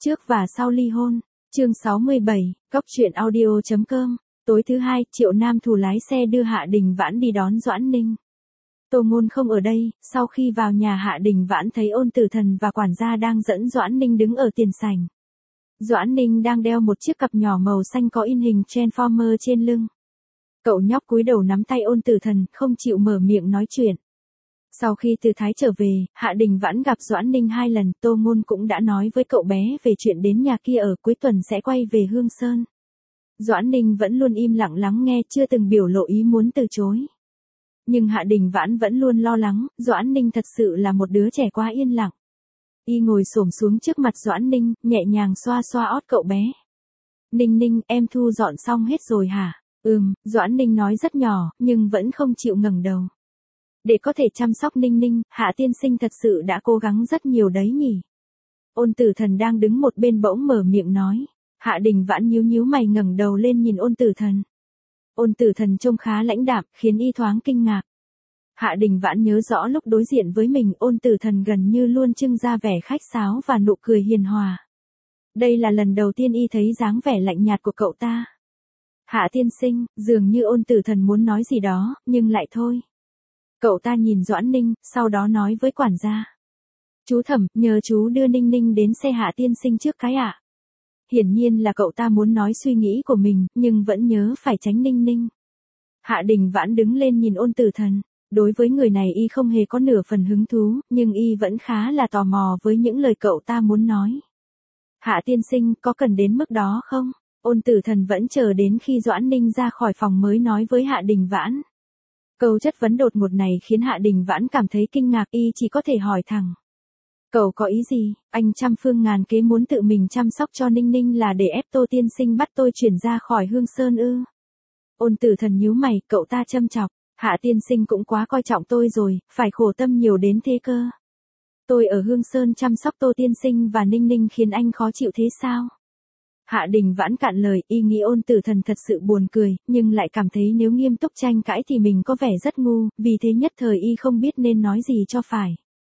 Trước và sau ly hôn, chương 67, Cóc truyện audio.com, tối thứ hai, Triệu Nam Thù lái xe đưa Hạ Đình Vãn đi đón Doãn Ninh. Tô Ngôn không ở đây, sau khi vào nhà Hạ Đình Vãn thấy Ôn Tử Thần và quản gia đang dẫn Doãn Ninh đứng ở tiền sảnh. Doãn Ninh đang đeo một chiếc cặp nhỏ màu xanh có in hình Transformer trên lưng. Cậu nhóc cúi đầu nắm tay Ôn Tử Thần, không chịu mở miệng nói chuyện. Sau khi từ Thái trở về, Hạ Đình Vãn gặp Doãn Ninh 2 lần, Tô Ngôn cũng đã nói với cậu bé về chuyện đến nhà kia ở cuối tuần sẽ quay về Hương Sơn. Doãn Ninh vẫn luôn im lặng lắng nghe, chưa từng biểu lộ ý muốn từ chối. Nhưng Hạ Đình Vãn vẫn luôn lo lắng, Doãn Ninh thật sự là một đứa trẻ quá yên lặng. Y ngồi xổm xuống trước mặt Doãn Ninh, nhẹ nhàng xoa xoa ót cậu bé. Ninh Ninh, em thu dọn xong hết rồi hả? Doãn Ninh nói rất nhỏ, nhưng vẫn không chịu ngẩng đầu. Để có thể chăm sóc Ninh Ninh, Hạ tiên sinh thật sự đã cố gắng rất nhiều đấy nhỉ. Ôn Tử Thần đang đứng một bên bỗng mở miệng nói. Hạ Đình Vãn nhíu nhíu mày ngẩng đầu lên nhìn Ôn Tử Thần. Ôn Tử Thần trông khá lãnh đạm, khiến y thoáng kinh ngạc. Hạ Đình Vãn nhớ rõ lúc đối diện với mình, Ôn Tử Thần gần như luôn trưng ra vẻ khách sáo và nụ cười hiền hòa. Đây là lần đầu tiên y thấy dáng vẻ lạnh nhạt của cậu ta. Hạ tiên sinh, dường như Ôn Tử Thần muốn nói gì đó, nhưng lại thôi. Cậu ta nhìn Doãn Ninh, sau đó nói với quản gia. Chú Thẩm, nhờ chú đưa Ninh Ninh đến xe Hạ tiên sinh trước cái ạ. Hiển nhiên là cậu ta muốn nói suy nghĩ của mình, nhưng vẫn nhớ phải tránh Ninh Ninh. Hạ Đình Vãn đứng lên nhìn Ôn Tử Thần. Đối với người này y không hề có nửa phần hứng thú, nhưng y vẫn khá là tò mò với những lời cậu ta muốn nói. Hạ tiên sinh, có cần đến mức đó không? Ôn Tử Thần vẫn chờ đến khi Doãn Ninh ra khỏi phòng mới nói với Hạ Đình Vãn. Câu chất vấn đột ngột này khiến Hạ Đình Vãn cảm thấy kinh ngạc, y chỉ có thể hỏi thẳng. Cậu có ý gì? Anh trăm phương ngàn kế muốn tự mình chăm sóc cho Ninh Ninh là để ép Tô tiên sinh bắt tôi chuyển ra khỏi Hương Sơn ư? Ôn Tử Thần nhíu mày, cậu ta châm chọc. Hạ tiên sinh cũng quá coi trọng tôi rồi, phải khổ tâm nhiều đến thế cơ. Tôi ở Hương Sơn chăm sóc Tô tiên sinh và Ninh Ninh khiến anh khó chịu thế sao? Hạ Đình Vãn cạn lời, y nghĩ Ôn Tử Thần thật sự buồn cười, nhưng lại cảm thấy nếu nghiêm túc tranh cãi thì mình có vẻ rất ngu, vì thế nhất thời y không biết nên nói gì cho phải.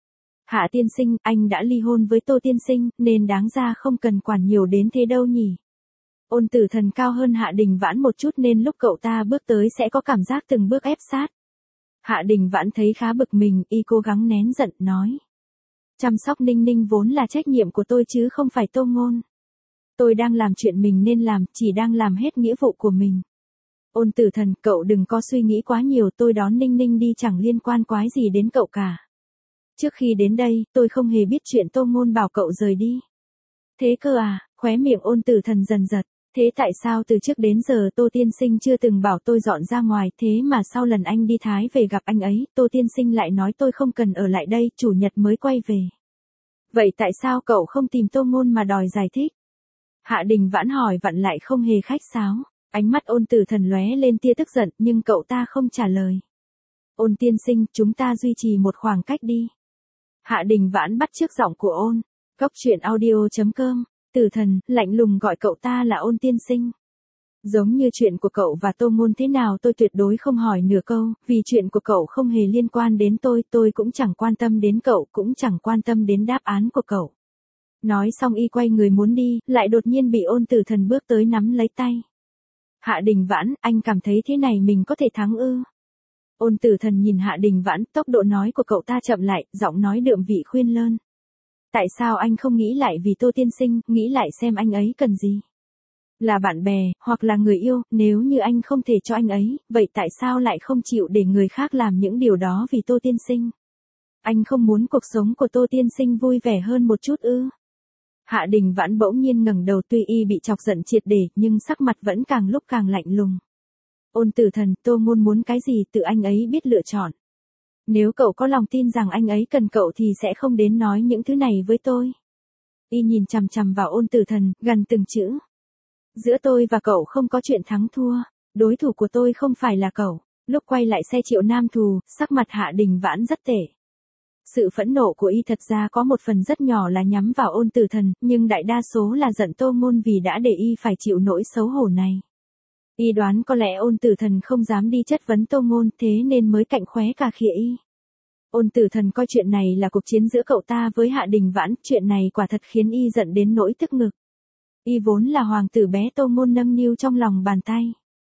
Hạ tiên sinh, anh đã ly hôn với Tô tiên sinh, nên đáng ra không cần quản nhiều đến thế đâu nhỉ. Ôn Tử Thần cao hơn Hạ Đình Vãn một chút nên lúc cậu ta bước tới sẽ có cảm giác từng bước ép sát. Hạ Đình Vãn thấy khá bực mình, y cố gắng nén giận, nói. Chăm sóc Ninh Ninh vốn là trách nhiệm của tôi chứ không phải Tô Ngôn. Tôi đang làm chuyện mình nên làm, chỉ đang làm hết nghĩa vụ của mình. Ôn Tử Thần, cậu đừng có suy nghĩ quá nhiều, tôi đón Ninh Ninh đi chẳng liên quan quái gì đến cậu cả. Trước khi đến đây, tôi không hề biết chuyện Tô Ngôn bảo cậu rời đi. Thế cơ à? Khóe miệng Ôn Tử Thần dần giật. Thế tại sao từ trước đến giờ Tô tiên sinh chưa từng bảo tôi dọn ra ngoài, thế mà sau lần anh đi Thái về gặp anh ấy, Tô tiên sinh lại nói tôi không cần ở lại đây, chủ nhật mới quay về. Vậy tại sao cậu không tìm Tô Ngôn mà đòi giải thích? Hạ Đình Vãn hỏi vặn lại không hề khách sáo. Ánh mắt Ôn Tử Thần lóe lên tia tức giận, nhưng cậu ta không trả lời. Ôn tiên sinh, chúng ta duy trì một khoảng cách đi. Hạ Đình Vãn bắt chước giọng của Ôn. Cóc truyện audio.com. Tử Thần, lạnh lùng gọi cậu ta là Ôn tiên sinh. Giống như chuyện của cậu và Tô Ngôn thế nào tôi tuyệt đối không hỏi nửa câu, vì chuyện của cậu không hề liên quan đến tôi cũng chẳng quan tâm đến cậu, cũng chẳng quan tâm đến đáp án của cậu. Nói xong y quay người muốn đi, lại đột nhiên bị Ôn Tử Thần bước tới nắm lấy tay. Hạ Đình Vãn, anh cảm thấy thế này mình có thể thắng ư? Ôn Tử Thần nhìn Hạ Đình Vãn, tốc độ nói của cậu ta chậm lại, giọng nói đượm vị khuyên lơn. Tại sao anh không nghĩ lại vì Tô tiên sinh, nghĩ lại xem anh ấy cần gì? Là bạn bè, hoặc là người yêu, nếu như anh không thể cho anh ấy, vậy tại sao lại không chịu để người khác làm những điều đó vì Tô tiên sinh? Anh không muốn cuộc sống của Tô tiên sinh vui vẻ hơn một chút ư? Hạ Đình Vãn bỗng nhiên ngẩng đầu, tuy y bị chọc giận triệt để, nhưng sắc mặt vẫn càng lúc càng lạnh lùng. Ôn Tử Thần, Tô Ngôn muốn cái gì tự anh ấy biết lựa chọn. Nếu cậu có lòng tin rằng anh ấy cần cậu thì sẽ không đến nói những thứ này với tôi. Y nhìn chằm chằm vào Ôn Tử Thần, gần từng chữ. Giữa tôi và cậu không có chuyện thắng thua, đối thủ của tôi không phải là cậu. Lúc quay lại xe Triệu Nam Thù, sắc mặt Hạ Đình Vãn rất tệ. Sự phẫn nộ của y thật ra có một phần rất nhỏ là nhắm vào Ôn Tử Thần, nhưng đại đa số là giận Tô Ngôn vì đã để y phải chịu nỗi xấu hổ này. Y đoán có lẽ Ôn Tử Thần không dám đi chất vấn Tô Ngôn, thế nên mới cạnh khóe cà khịa y. Ôn Tử Thần coi chuyện này là cuộc chiến giữa cậu ta với Hạ Đình Vãn, chuyện này quả thật khiến y giận đến nỗi tức ngực. Y vốn là hoàng tử bé Tô Ngôn nâng niu trong lòng bàn tay.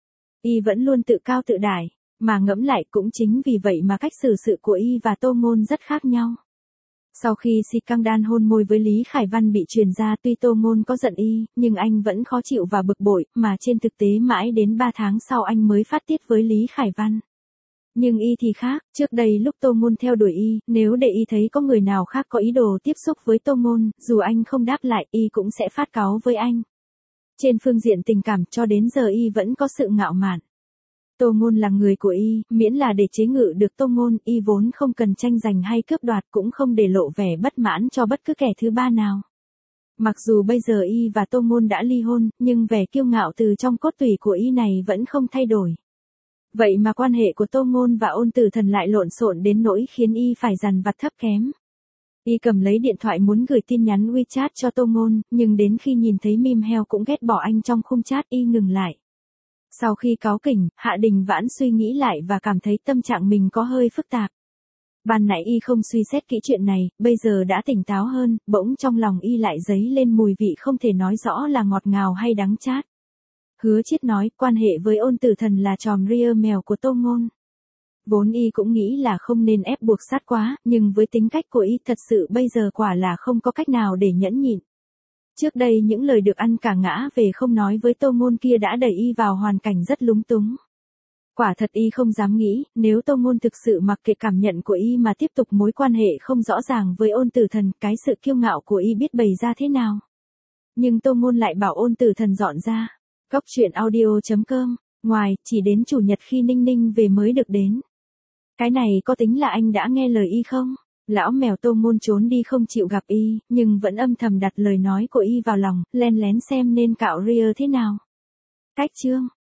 Y vẫn luôn tự cao tự đại, mà ngẫm lại cũng chính vì vậy mà cách xử sự của y và Tô Ngôn rất khác nhau. Sau khi Si Căng Đan hôn môi với Lý Khải Văn bị truyền ra, tuy Tô Ngôn có giận y, nhưng anh vẫn khó chịu và bực bội, mà trên thực tế mãi đến 3 tháng sau anh mới phát tiết với Lý Khải Văn. Nhưng y thì khác, trước đây lúc Tô Ngôn theo đuổi y, nếu để y thấy có người nào khác có ý đồ tiếp xúc với Tô Ngôn, dù anh không đáp lại, y cũng sẽ phát cáu với anh. Trên phương diện tình cảm cho đến giờ y vẫn có sự ngạo mạn. Tô Ngôn là người của y, miễn là để chế ngự được Tô Ngôn, y vốn không cần tranh giành hay cướp đoạt, cũng không để lộ vẻ bất mãn cho bất cứ kẻ thứ ba nào. Mặc dù bây giờ y và Tô Ngôn đã ly hôn, nhưng vẻ kiêu ngạo từ trong cốt tủy của y này vẫn không thay đổi. Vậy mà quan hệ của Tô Ngôn và Ôn Tử Thần lại lộn xộn đến nỗi khiến y phải dằn vặt thấp kém. Y cầm lấy điện thoại muốn gửi tin nhắn WeChat cho Tô Ngôn, nhưng đến khi nhìn thấy meme heo cũng ghét bỏ anh trong khung chat, y ngừng lại. Sau khi cáu kỉnh, Hạ Đình Vãn suy nghĩ lại và cảm thấy tâm trạng mình có hơi phức tạp. Ban nãy y không suy xét kỹ chuyện này, bây giờ đã tỉnh táo hơn, bỗng trong lòng y lại dấy lên mùi vị không thể nói rõ là ngọt ngào hay đắng chát. Hứa Chiết nói, quan hệ với Ôn Tử Thần là tròm ria mèo của Tô Ngôn. Vốn y cũng nghĩ là không nên ép buộc sát quá, nhưng với tính cách của y thật sự bây giờ quả là không có cách nào để nhẫn nhịn. Trước đây những lời được ăn cả ngã về không nói với Tô Ngôn kia đã đẩy y vào hoàn cảnh rất lúng túng. Quả thật y không dám nghĩ, nếu Tô Ngôn thực sự mặc kệ cảm nhận của y mà tiếp tục mối quan hệ không rõ ràng với Ôn Tử Thần, cái sự kiêu ngạo của y biết bày ra thế nào. Nhưng Tô Ngôn lại bảo Ôn Tử Thần dọn ra. Góc truyện audio.com, ngoài, chỉ đến chủ nhật khi Ninh Ninh về mới được đến. Cái này có tính là anh đã nghe lời y không? Lão mèo Tô Ngôn trốn đi không chịu gặp y, nhưng vẫn âm thầm đặt lời nói của y vào lòng, len lén xem nên cạo ria thế nào. Cách chương